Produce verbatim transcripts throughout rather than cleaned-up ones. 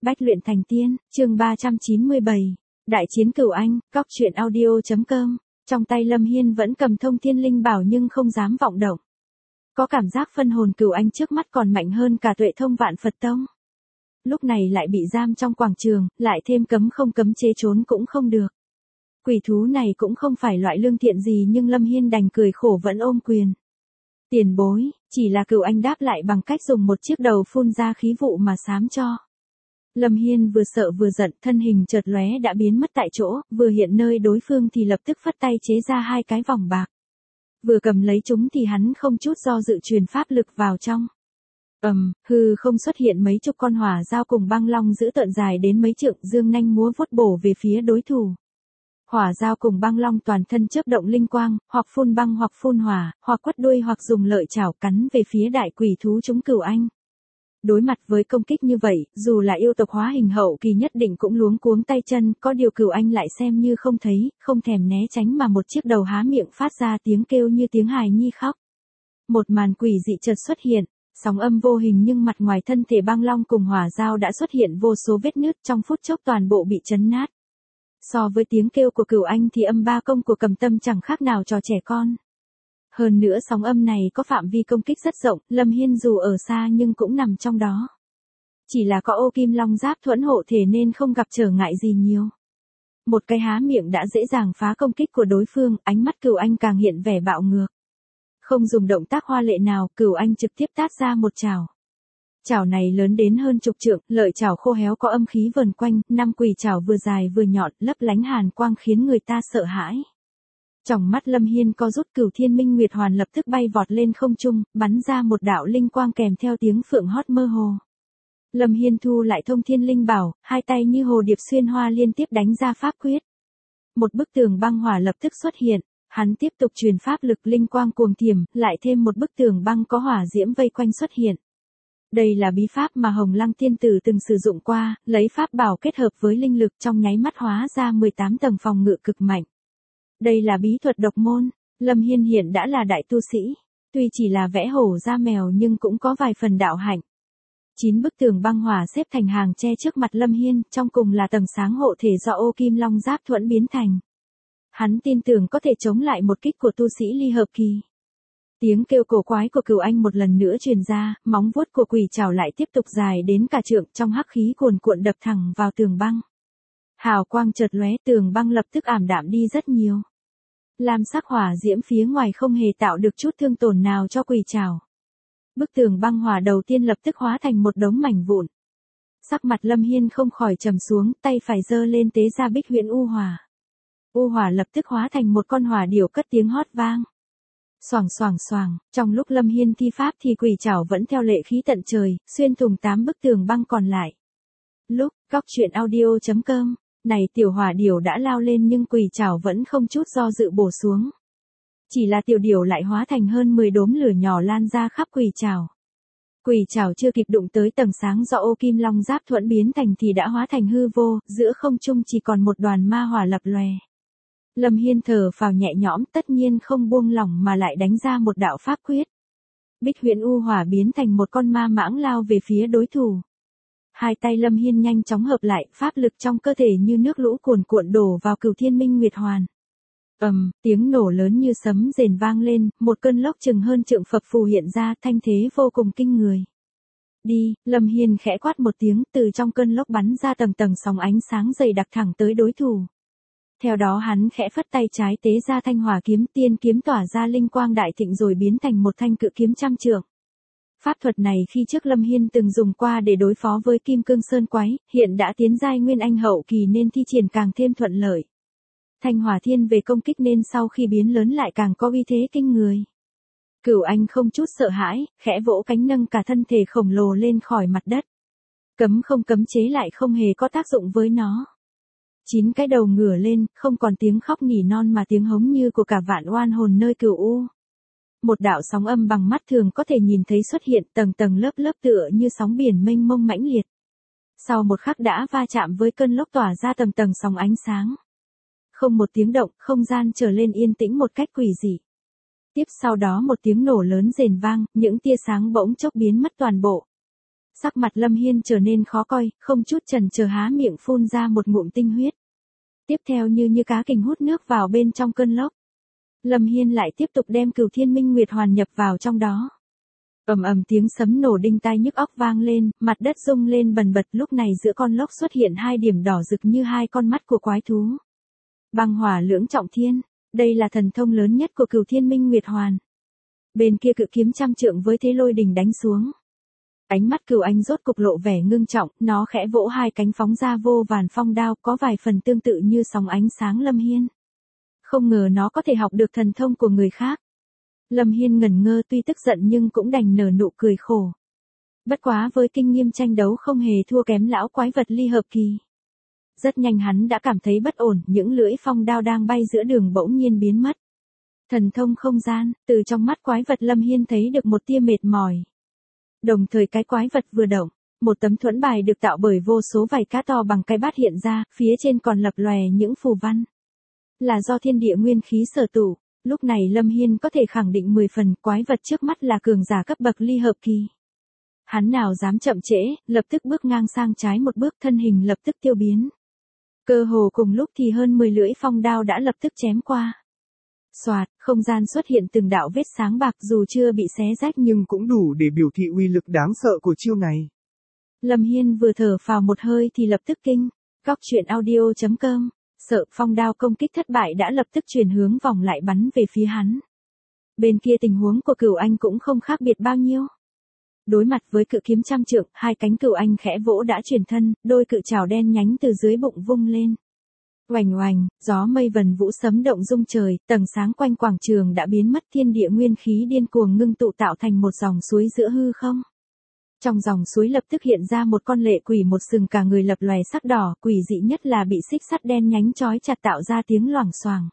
Bách luyện thành tiên, chương ba trăm chín mươi bảy. Đại chiến Cửu Anh, cóc truyện audio.com. Trong tay Lâm Hiên vẫn cầm thông thiên linh bảo nhưng không dám vọng động. Có cảm giác phân hồn Cửu Anh trước mắt còn mạnh hơn cả tuệ thông vạn Phật tông. Lúc này lại bị giam trong quảng trường, lại thêm cấm không cấm chế trốn cũng không được. Quỷ thú này cũng không phải loại lương thiện gì nhưng Lâm Hiên đành cười khổ vẫn ôm quyền. Tiền bối, chỉ là Cửu Anh đáp lại bằng cách dùng một chiếc đầu phun ra khí vụ mà xám cho. Lâm Hiên vừa sợ vừa giận, thân hình chợt lóe đã biến mất tại chỗ, vừa hiện nơi đối phương thì lập tức phất tay chế ra hai cái vòng bạc. Vừa cầm lấy chúng thì hắn không chút do dự truyền pháp lực vào trong. Ầm, um, hư không xuất hiện mấy chục con hỏa dao cùng băng long giữ tợn dài đến mấy trượng, dương nanh múa vuốt bổ về phía đối thủ. Hỏa dao cùng băng long toàn thân chớp động linh quang, hoặc phun băng hoặc phun hỏa, hoặc quất đuôi hoặc dùng lợi chảo cắn về phía đại quỷ thú chúng Cửu Anh. Đối mặt với công kích như vậy, dù là yêu tộc hóa hình hậu kỳ nhất định cũng luống cuống tay chân, có điều Cửu Anh lại xem như không thấy, không thèm né tránh mà một chiếc đầu há miệng phát ra tiếng kêu như tiếng hài nhi khóc. Một màn quỷ dị chợt xuất hiện, sóng âm vô hình nhưng mặt ngoài thân thể băng long cùng hỏa dao đã xuất hiện vô số vết nứt, trong phút chốc toàn bộ bị chấn nát. So với tiếng kêu của Cửu Anh thì âm ba công của Cầm Tâm chẳng khác nào trò trẻ con. Hơn nữa sóng âm này có phạm vi công kích rất rộng, Lâm Hiên dù ở xa nhưng cũng nằm trong đó. Chỉ là có ô kim long giáp thuẫn hộ thể nên không gặp trở ngại gì nhiều. Một cái há miệng đã dễ dàng phá công kích của đối phương, ánh mắt Cửu Anh càng hiện vẻ bạo ngược. Không dùng động tác hoa lệ nào, Cửu Anh trực tiếp tát ra một chảo. Chảo này lớn đến hơn chục trượng, lợi chảo khô héo có âm khí vần quanh, năm quỷ chảo vừa dài vừa nhọn, lấp lánh hàn quang khiến người ta sợ hãi. Trong mắt Lâm Hiên co rút, Cửu Thiên Minh Nguyệt Hoàn lập tức bay vọt lên không trung, bắn ra một đạo linh quang kèm theo tiếng phượng hót mơ hồ. Lâm Hiên thu lại thông thiên linh bảo, hai tay như hồ điệp xuyên hoa liên tiếp đánh ra pháp quyết. Một bức tường băng hỏa lập tức xuất hiện, hắn tiếp tục truyền pháp lực linh quang cuồng thiểm, lại thêm một bức tường băng có hỏa diễm vây quanh xuất hiện. Đây là bí pháp mà Hồng Lăng Tiên Tử từng sử dụng qua, lấy pháp bảo kết hợp với linh lực trong nháy mắt hóa ra mười tám tầng phòng ngự cực mạnh. Đây là bí thuật độc môn, Lâm Hiên hiện đã là đại tu sĩ, tuy chỉ là vẽ hổ da mèo nhưng cũng có vài phần đạo hạnh. Chín bức tường băng hỏa xếp thành hàng che trước mặt Lâm Hiên, trong cùng là tầng sáng hộ thể do ô kim long giáp thuẫn biến thành. Hắn tin tưởng có thể chống lại một kích của tu sĩ ly hợp kỳ. Tiếng kêu cổ quái của Cửu Anh một lần nữa truyền ra, móng vuốt của quỷ trảo lại tiếp tục dài đến cả trượng, trong hắc khí cuồn cuộn đập thẳng vào tường băng. Hào quang chợt lóe, tường băng lập tức ảm đạm đi rất nhiều. Lam sắc hỏa diễm phía ngoài không hề tạo được chút thương tổn nào cho quỷ trảo. Bức tường băng hỏa đầu tiên lập tức hóa thành một đống mảnh vụn. Sắc mặt Lâm Hiên không khỏi trầm xuống, tay phải giơ lên tế ra Bích Huyễn U Hỏa. U Hỏa lập tức hóa thành một con hỏa điểu cất tiếng hót vang. Xoàng xoàng xoàng, trong lúc Lâm Hiên thi pháp thì quỷ trảo vẫn theo lệ khí tận trời, xuyên thủng tám bức tường băng còn lại. Lúc, cóc truyện audio.com, này tiểu hỏa điểu đã lao lên nhưng quỷ trảo vẫn không chút do dự bổ xuống. Chỉ là tiểu điểu lại hóa thành hơn mười đốm lửa nhỏ lan ra khắp quỷ trảo. Quỷ trảo chưa kịp đụng tới tầng sáng do ô kim long giáp thuẫn biến thành thì đã hóa thành hư vô, giữa không trung chỉ còn một đoàn ma hỏa lập lòe. Lâm Hiên thở phào nhẹ nhõm, tất nhiên không buông lỏng mà lại đánh ra một đạo pháp quyết. Bích Huyễn U Hỏa biến thành một con ma mãng lao về phía đối thủ. Hai tay Lâm Hiên nhanh chóng hợp lại, pháp lực trong cơ thể như nước lũ cuồn cuộn đổ vào Cửu Thiên Minh Nguyệt Hoàn. Ầm, um, tiếng nổ lớn như sấm rền vang lên, một cơn lốc chừng hơn trượng phập phù hiện ra, thanh thế vô cùng kinh người. Đi, Lâm Hiên khẽ quát một tiếng, từ trong cơn lốc bắn ra tầng tầng sóng ánh sáng dày đặc thẳng tới đối thủ. Theo đó hắn khẽ phất tay trái tế ra thanh hỏa kiếm, tiên kiếm tỏa ra linh quang đại thịnh rồi biến thành một thanh cự kiếm trăm trượng. Pháp thuật này khi trước Lâm Hiên từng dùng qua để đối phó với Kim Cương Sơn Quái, hiện đã tiến giai nguyên anh hậu kỳ nên thi triển càng thêm thuận lợi. Thanh hỏa thiên về công kích nên sau khi biến lớn lại càng có uy thế kinh người. Cửu Anh không chút sợ hãi, khẽ vỗ cánh nâng cả thân thể khổng lồ lên khỏi mặt đất. Cấm không cấm chế lại không hề có tác dụng với nó. Chín cái đầu ngửa lên, không còn tiếng khóc nỉ non mà tiếng hống như của cả vạn oan hồn nơi Cửu U. Một đạo sóng âm bằng mắt thường có thể nhìn thấy xuất hiện tầng tầng lớp lớp tựa như sóng biển mênh mông mãnh liệt. Sau một khắc đã va chạm với cơn lốc tỏa ra tầng tầng sóng ánh sáng. Không một tiếng động, không gian trở lên yên tĩnh một cách quỷ dị. Tiếp sau đó một tiếng nổ lớn rền vang, những tia sáng bỗng chốc biến mất toàn bộ. Sắc mặt Lâm Hiên trở nên khó coi, không chút chần chờ há miệng phun ra một ngụm tinh huyết. Tiếp theo như như cá kình hút nước vào bên trong cơn lốc. Lâm Hiên lại tiếp tục đem Cửu Thiên Minh Nguyệt Hoàn nhập vào trong đó. Ầm ầm tiếng sấm nổ đinh tai nhức óc vang lên, mặt đất rung lên bần bật, lúc này giữa con lốc xuất hiện hai điểm đỏ rực như hai con mắt của quái thú. Băng hỏa lưỡng trọng thiên, đây là thần thông lớn nhất của Cửu Thiên Minh Nguyệt Hoàn. Bên kia cự kiếm trăm trượng với thế lôi đình đánh xuống. Ánh mắt Cửu Anh rốt cục lộ vẻ ngưng trọng, nó khẽ vỗ hai cánh phóng ra vô vàn phong đao, có vài phần tương tự như sóng ánh sáng Lâm Hiên. Không ngờ nó có thể học được thần thông của người khác. Lâm Hiên ngẩn ngơ, tuy tức giận nhưng cũng đành nở nụ cười khổ. Bất quá với kinh nghiệm tranh đấu không hề thua kém lão quái vật ly hợp kỳ. Rất nhanh hắn đã cảm thấy bất ổn, những lưỡi phong đao đang bay giữa đường bỗng nhiên biến mất. Thần thông không gian, từ trong mắt quái vật Lâm Hiên thấy được một tia mệt mỏi. Đồng thời cái quái vật vừa động, một tấm thuẫn bài được tạo bởi vô số vảy cá to bằng cái bát hiện ra, phía trên còn lập lòe những phù văn. Là do thiên địa nguyên khí sở tụ, lúc này Lâm Hiên có thể khẳng định mười phần quái vật trước mắt là cường giả cấp bậc ly hợp kỳ. Hắn nào dám chậm trễ, lập tức bước ngang sang trái một bước, thân hình lập tức tiêu biến. Cơ hồ cùng lúc thì hơn mười lưỡi phong đao đã lập tức chém qua. Soạt, không gian xuất hiện từng đạo vết sáng bạc, dù chưa bị xé rách nhưng cũng đủ để biểu thị uy lực đáng sợ của chiêu này. Lâm Hiên vừa thở phào một hơi thì lập tức kinh. Góc truyện audio chấm com, sợ phong đao công kích thất bại đã lập tức chuyển hướng vòng lại bắn về phía hắn. Bên kia tình huống của Cửu Anh cũng không khác biệt bao nhiêu. Đối mặt với cự kiếm trăm trượng, hai cánh Cửu Anh khẽ vỗ đã chuyển thân, đôi cự trảo đen nhánh từ dưới bụng vung lên. Oành oành, gió mây vần vũ sấm động rung trời, tầng sáng quanh quảng trường đã biến mất, thiên địa nguyên khí điên cuồng ngưng tụ tạo thành một dòng suối giữa hư không. Trong dòng suối lập tức hiện ra một con lệ quỷ, một sừng cả người lập lòe sắc đỏ, quỷ dị nhất là bị xích sắt đen nhánh chói chặt tạo ra tiếng loảng xoảng.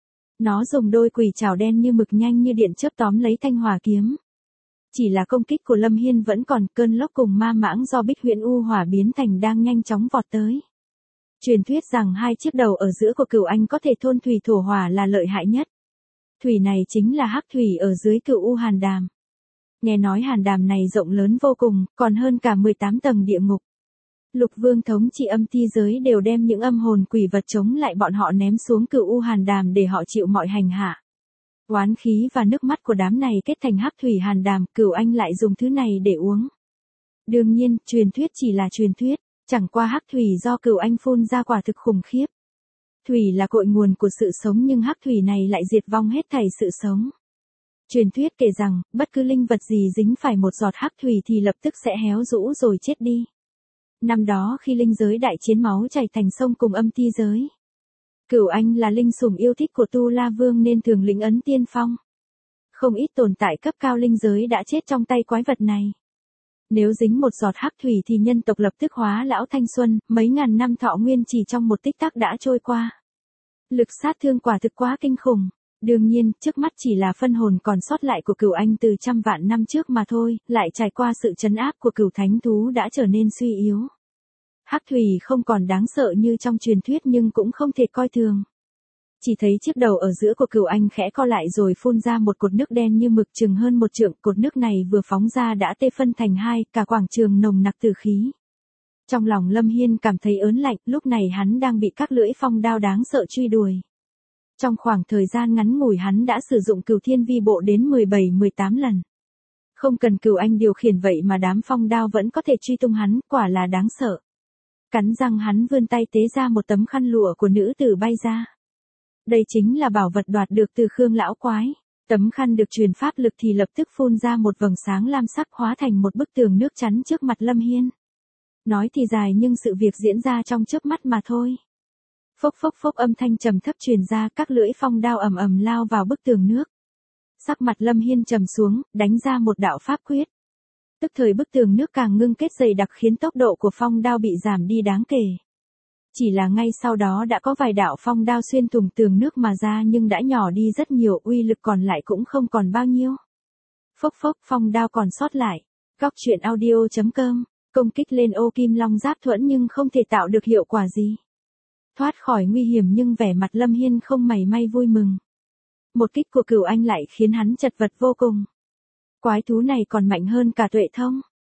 Nó dùng đôi quỷ trảo đen như mực nhanh như điện chớp tóm lấy thanh hỏa kiếm. Chỉ là công kích của Lâm Hiên vẫn còn, cơn lốc cùng ma mãng do Bích Huyễn U Hỏa biến thành đang nhanh chóng vọt tới. Truyền thuyết rằng hai chiếc đầu ở giữa của Cửu Anh có thể thôn thủy thổ hỏa là lợi hại nhất. Thủy này chính là hắc thủy ở dưới Cửu U Hàn Đàm. Nghe nói hàn đàm này rộng lớn vô cùng, còn hơn cả mười tám tầng địa ngục. Lục Vương thống trị âm ti giới đều đem những âm hồn quỷ vật chống lại bọn họ ném xuống Cửu U Hàn Đàm để họ chịu mọi hành hạ. Oán khí và nước mắt của đám này kết thành hắc thủy hàn đàm, Cửu Anh lại dùng thứ này để uống. Đương nhiên, truyền thuyết chỉ là truyền thuyết, chẳng qua hắc thủy do Cửu Anh phun ra quả thực khủng khiếp. Thủy là cội nguồn của sự sống nhưng hắc thủy này lại diệt vong hết thảy sự sống. Truyền thuyết kể rằng, bất cứ linh vật gì dính phải một giọt hắc thủy thì lập tức sẽ héo rũ rồi chết đi. Năm đó khi linh giới đại chiến máu chảy thành sông cùng âm ti giới. Cửu Anh là linh sủng yêu thích của Tu La Vương nên thường lĩnh ấn tiên phong. Không ít tồn tại cấp cao linh giới đã chết trong tay quái vật này. Nếu dính một giọt hắc thủy thì nhân tộc lập tức hóa lão thanh xuân, mấy ngàn năm thọ nguyên chỉ trong một tích tắc đã trôi qua. Lực sát thương quả thực quá kinh khủng. Đương nhiên, trước mắt chỉ là phân hồn còn sót lại của Cửu Anh từ trăm vạn năm trước mà thôi, lại trải qua sự trấn áp của Cửu Thánh Thú đã trở nên suy yếu. Hắc thủy không còn đáng sợ như trong truyền thuyết nhưng cũng không thể coi thường. Chỉ thấy chiếc đầu ở giữa của Cửu Anh khẽ co lại rồi phun ra một cột nước đen như mực chừng hơn một trượng, cột nước này vừa phóng ra đã tê phân thành hai, cả quảng trường nồng nặc tử khí. Trong lòng Lâm Hiên cảm thấy ớn lạnh, lúc này hắn đang bị các lưỡi phong đao đáng sợ truy đuổi. Trong khoảng thời gian ngắn ngủi hắn đã sử dụng Cửu Thiên Vi Bộ đến mười bảy mười tám lần. Không cần Cửu Anh điều khiển vậy mà đám phong đao vẫn có thể truy tung hắn, quả là đáng sợ. Cắn răng hắn vươn tay tế ra một tấm khăn lụa của nữ tử bay ra. Đây chính là bảo vật đoạt được từ Khương lão quái. Tấm khăn được truyền pháp lực thì lập tức phun ra một vầng sáng lam sắc hóa thành một bức tường nước chắn trước mặt Lâm Hiên. Nói thì dài nhưng sự việc diễn ra trong chớp mắt mà thôi. Phốc phốc phốc âm thanh trầm thấp truyền ra, các lưỡi phong đao ầm ầm lao vào bức tường nước. Sắc mặt Lâm Hiên trầm xuống, đánh ra một đạo pháp quyết. Tức thời bức tường nước càng ngưng kết dày đặc khiến tốc độ của phong đao bị giảm đi đáng kể. Chỉ là ngay sau đó đã có vài đạo phong đao xuyên thủng tường nước mà ra nhưng đã nhỏ đi rất nhiều, uy lực còn lại cũng không còn bao nhiêu. Phốc phốc phong đao còn sót lại. Góc truyện audio chấm com, công kích lên ô kim long giáp thuẫn nhưng không thể tạo được hiệu quả gì. Thoát khỏi nguy hiểm nhưng vẻ mặt Lâm Hiên không mảy may vui mừng. Một kích của Cửu Anh lại khiến hắn chật vật vô cùng. Quái thú này còn mạnh hơn cả Tuệ Thông.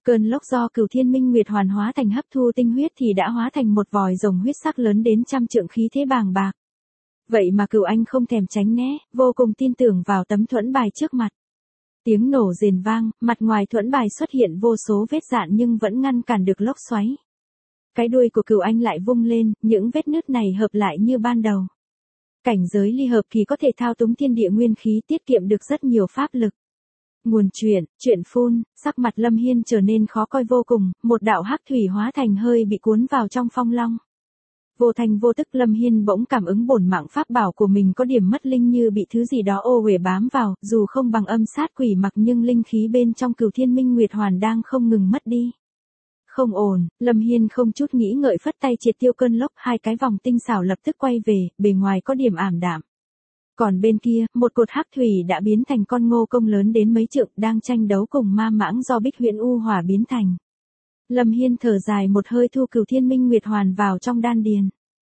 Cơn lốc do Cửu Thiên Minh Nguyệt Hoàn hóa thành hấp thu tinh huyết thì đã hóa thành một vòi rồng huyết sắc lớn đến trăm trượng, khí thế bàng bạc. Vậy mà Cửu Anh không thèm tránh né, vô cùng tin tưởng vào tấm thuẫn bài trước mặt. Tiếng nổ rền vang, mặt ngoài thuẫn bài xuất hiện vô số vết rạn nhưng vẫn ngăn cản được lốc xoáy. Cái đuôi của Cửu Anh lại vung lên, những vết nứt này hợp lại như ban đầu. Cảnh giới ly hợp kỳ có thể thao túng thiên địa nguyên khí, tiết kiệm được rất nhiều pháp lực. Nguồn chuyện, chuyện phun, sắc mặt Lâm Hiên trở nên khó coi vô cùng, một đạo hắc thủy hóa thành hơi bị cuốn vào trong phong long. Vô thành vô tức Lâm Hiên bỗng cảm ứng bổn mạng pháp bảo của mình có điểm mất linh, như bị thứ gì đó ô uể bám vào, dù không bằng âm sát quỷ mặc nhưng linh khí bên trong Cửu Thiên Minh Nguyệt Hoàn đang không ngừng mất đi. Không ổn, Lâm Hiên không chút nghĩ ngợi phất tay triệt tiêu cơn lốc, hai cái vòng tinh xảo lập tức quay về, bề ngoài có điểm ảm đạm. Còn bên kia, một cột hắc thủy đã biến thành con ngô công lớn đến mấy trượng, đang tranh đấu cùng ma mãng do Bích Huyễn U Hỏa biến thành. Lâm Hiên thở dài một hơi, thu Cửu Thiên Minh Nguyệt Hoàn vào trong đan điền.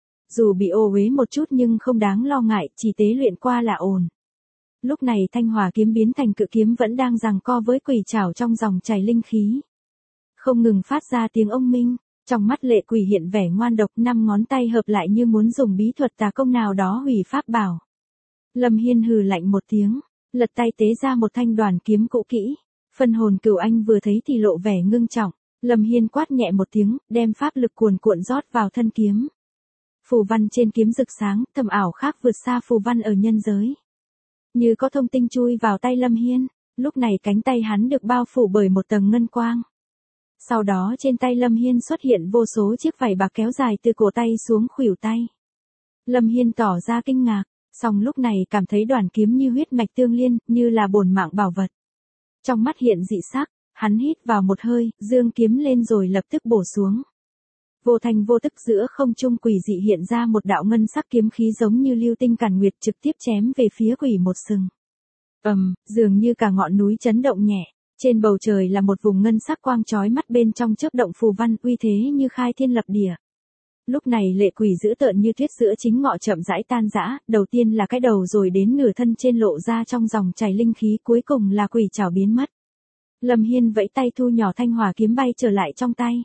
Dù bị ô uế một chút nhưng không đáng lo ngại, chỉ tế luyện qua là ổn. Lúc này thanh hỏa kiếm biến thành cự kiếm vẫn đang giằng co với quỷ trảo trong dòng chảy linh khí. Không ngừng phát ra tiếng ông minh, trong mắt lệ quỷ hiện vẻ ngoan độc, năm ngón tay hợp lại như muốn dùng bí thuật tà công nào đó hủy pháp bảo. Lâm Hiên hừ lạnh một tiếng, lật tay tế ra một thanh đoàn kiếm cũ kỹ. Phân hồn Cửu Anh vừa thấy thì lộ vẻ ngưng trọng. Lâm Hiên quát nhẹ một tiếng, đem pháp lực cuồn cuộn rót vào thân kiếm. Phù văn trên kiếm rực sáng, thâm ảo khác vượt xa phù văn ở nhân giới. Như có thông tinh chui vào tay Lâm Hiên, lúc này cánh tay hắn được bao phủ bởi một tầng ngân quang. Sau đó trên tay Lâm Hiên xuất hiện vô số chiếc vảy bạc kéo dài từ cổ tay xuống khuỷu tay. Lâm Hiên tỏ ra kinh ngạc, song lúc này cảm thấy đoàn kiếm như huyết mạch tương liên, như là bổn mạng bảo vật. Trong mắt hiện dị sắc, hắn hít vào một hơi, giương kiếm lên rồi lập tức bổ xuống. Vô thành vô tức giữa không trung quỷ dị hiện ra một đạo ngân sắc kiếm khí giống như lưu tinh càn nguyệt, trực tiếp chém về phía quỷ một sừng. Ầm, um, dường như cả ngọn núi chấn động nhẹ. Trên bầu trời là một vùng ngân sắc quang chói mắt, bên trong chớp động phù văn, uy thế như khai thiên lập địa. Lúc này lệ quỷ dữ tợn như tuyết giữa chính ngọ chậm rãi tan rã, đầu tiên là cái đầu rồi đến nửa thân trên lộ ra trong dòng chảy linh khí, cuối cùng là quỷ trảo biến mất. Lâm Hiên vẫy tay thu nhỏ thanh hỏa kiếm bay trở lại trong tay.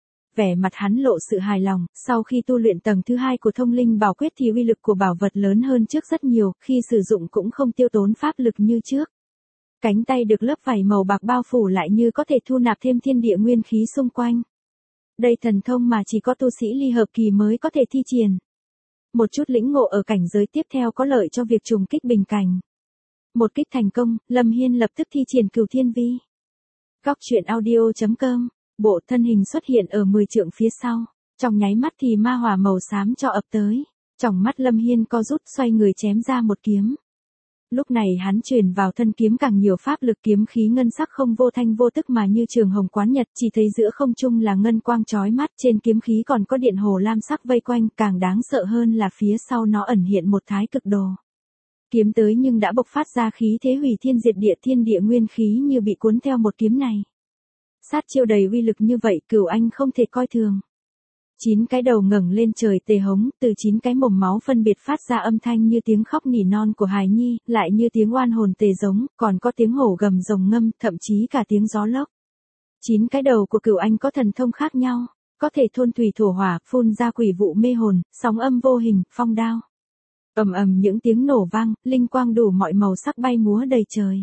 Vẻ mặt hắn lộ sự hài lòng, sau khi tu luyện tầng thứ hai của thông linh bảo quyết thì uy lực của bảo vật lớn hơn trước rất nhiều, khi sử dụng cũng không tiêu tốn pháp lực như trước. Cánh tay được lớp vảy màu bạc bao phủ lại như có thể thu nạp thêm thiên địa nguyên khí xung quanh. Đây thần thông mà chỉ có tu sĩ ly hợp kỳ mới có thể thi triển. Một chút lĩnh ngộ ở cảnh giới tiếp theo có lợi cho việc trùng kích bình cảnh. Một kích thành công, Lâm Hiên lập tức thi triển Cửu Thiên Vi. Góc truyện audio chấm com, bộ thân hình xuất hiện ở mười trượng phía sau. Trong nháy mắt thì ma hỏa màu xám cho ập tới. Trong mắt Lâm Hiên co rút, xoay người chém ra một kiếm. Lúc này hắn truyền vào thân kiếm càng nhiều pháp lực, kiếm khí ngân sắc không vô thanh vô tức mà như trường hồng quán nhật, chỉ thấy giữa không trung là ngân quang chói mắt, trên kiếm khí còn có điện hồ lam sắc vây quanh, càng đáng sợ hơn là phía sau nó ẩn hiện một thái cực đồ. Kiếm tới nhưng đã bộc phát ra khí thế hủy thiên diệt địa, thiên địa nguyên khí như bị cuốn theo một kiếm này. Sát chiêu đầy uy lực như vậy, Cửu Anh không thể coi thường. Chín cái đầu ngẩng lên trời tề hống, từ chín cái mồm máu phân biệt phát ra âm thanh như tiếng khóc nỉ non của hài nhi, lại như tiếng oan hồn tề giống, còn có tiếng hổ gầm rồng ngâm, thậm chí cả tiếng gió lốc. Chín cái đầu của Cửu Anh có thần thông khác nhau, có thể thôn thủy thổ hỏa, phun ra quỷ vụ mê hồn, sóng âm vô hình, phong đao. Ầm ầm những tiếng nổ vang, linh quang đủ mọi màu sắc bay múa đầy trời.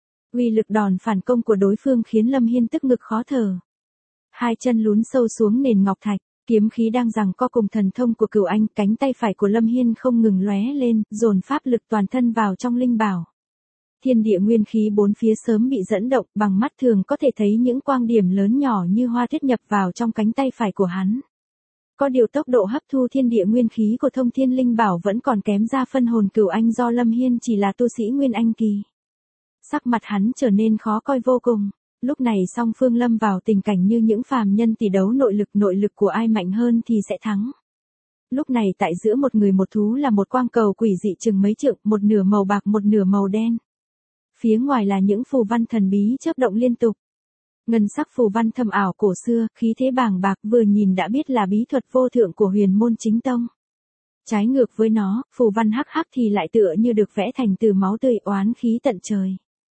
Uy lực đòn phản công của đối phương khiến Lâm Hiên tức ngực khó thở. Hai chân lún sâu xuống nền ngọc thạch. Kiếm khí đang giằng co cùng thần thông của Cửu Anh, cánh tay phải của Lâm Hiên không ngừng lóe lên, dồn pháp lực toàn thân vào trong linh bảo. Thiên địa nguyên khí bốn phía sớm bị dẫn động, bằng mắt thường có thể thấy những quang điểm lớn nhỏ như hoa tuyết nhập vào trong cánh tay phải của hắn. Có điều tốc độ hấp thu thiên địa nguyên khí của thông thiên linh bảo vẫn còn kém ra phân hồn Cửu Anh do Lâm Hiên chỉ là tu sĩ nguyên anh kỳ. Sắc mặt hắn trở nên khó coi vô cùng. Lúc này song phương lâm vào tình cảnh như những phàm nhân tỷ đấu nội lực, nội lực của ai mạnh hơn thì sẽ thắng. Lúc này tại giữa một người một thú là một quang cầu quỷ dị chừng mấy trượng, một nửa màu bạc một nửa màu đen. Phía ngoài là những phù văn thần bí chớp động liên tục. Ngân sắc phù văn thâm ảo cổ xưa, khí thế bàng bạc, vừa nhìn đã biết là bí thuật vô thượng của huyền môn chính tông. Trái ngược với nó, phù văn hắc hắc thì lại tựa như được vẽ thành từ máu tươi, oán khí tận trời.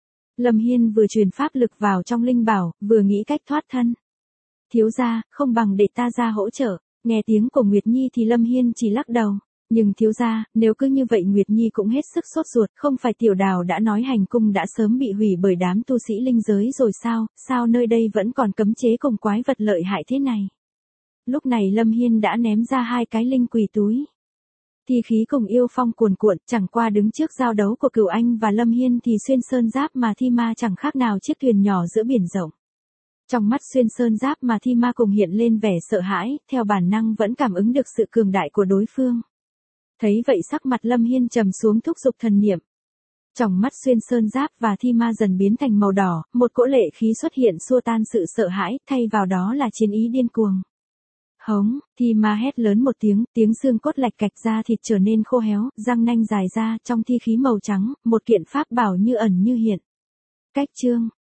Lâm Hiên vừa truyền pháp lực vào trong linh bảo, vừa nghĩ cách thoát thân. Thiếu gia, không bằng để ta ra hỗ trợ. Nghe tiếng của Nguyệt Nhi thì Lâm Hiên chỉ lắc đầu. Nhưng thiếu gia, nếu cứ như vậy Nguyệt Nhi cũng hết sức sốt ruột, không phải tiểu đào đã nói hành cung đã sớm bị hủy bởi đám tu sĩ linh giới rồi sao, sao nơi đây vẫn còn cấm chế cùng quái vật lợi hại thế này. Lúc này Lâm Hiên đã ném ra hai cái linh quỷ túi. Thi khí cùng yêu phong cuồn cuộn, chẳng qua đứng trước giao đấu của Cửu Anh và Lâm Hiên thì xuyên sơn giáp mà thi ma chẳng khác nào chiếc thuyền nhỏ giữa biển rộng. Trong mắt xuyên sơn giáp mà thi ma cùng hiện lên vẻ sợ hãi, theo bản năng vẫn cảm ứng được sự cường đại của đối phương. Thấy vậy sắc mặt Lâm Hiên trầm xuống thúc giục thần niệm. Trong mắt xuyên sơn giáp và thi ma dần biến thành màu đỏ, một cỗ lệ khí xuất hiện xua tan sự sợ hãi, thay vào đó là chiến ý điên cuồng. Hống, thi ma hét lớn một tiếng, tiếng xương cốt lạch cạch ra thịt trở nên khô héo, răng nanh dài ra, trong thi khí màu trắng, một kiện pháp bảo như ẩn như hiện. Cách chương,